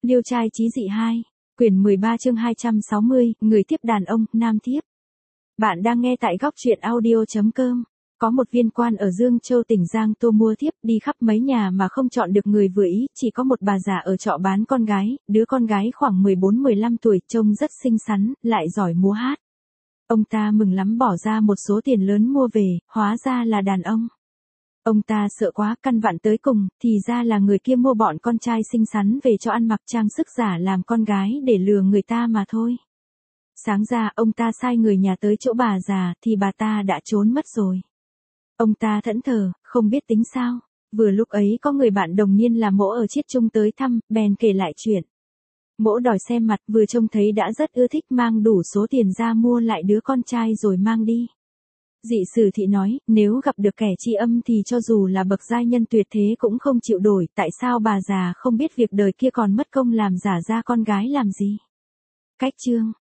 Liêu trai chí dị 2, quyển 13 chương 260, người tiếp đàn ông, nam tiếp. Bạn đang nghe tại góc truyện audio.com. Có một viên quan ở Dương Châu tỉnh Giang Tô mua thiếp đi khắp mấy nhà mà không chọn được người vừa ý, chỉ có một bà già ở trọ bán con gái, đứa con gái khoảng 14-15 tuổi, trông rất xinh xắn, lại giỏi múa hát. Ông ta mừng lắm bỏ ra một số tiền lớn mua về, hóa ra là đàn ông. Ông ta sợ quá, căn vặn tới cùng, thì ra là người kia mua bọn con trai xinh xắn về cho ăn mặc trang sức giả làm con gái để lừa người ta mà thôi. Sáng ra ông ta sai người nhà tới chỗ bà già thì bà ta đã trốn mất rồi. Ông ta thẫn thờ, không biết tính sao. Vừa lúc ấy có người bạn đồng niên là Mỗ ở Chiết Trung tới thăm, bèn kể lại chuyện. Mỗ đòi xem mặt, vừa trông thấy đã rất ưa thích, mang đủ số tiền ra mua lại đứa con trai rồi mang đi. Dị Sử Thị nói, nếu gặp được kẻ tri âm thì cho dù là bậc giai nhân tuyệt thế cũng không chịu đổi, tại sao bà già không biết việc đời kia còn mất công làm giả ra con gái làm gì? Cách chương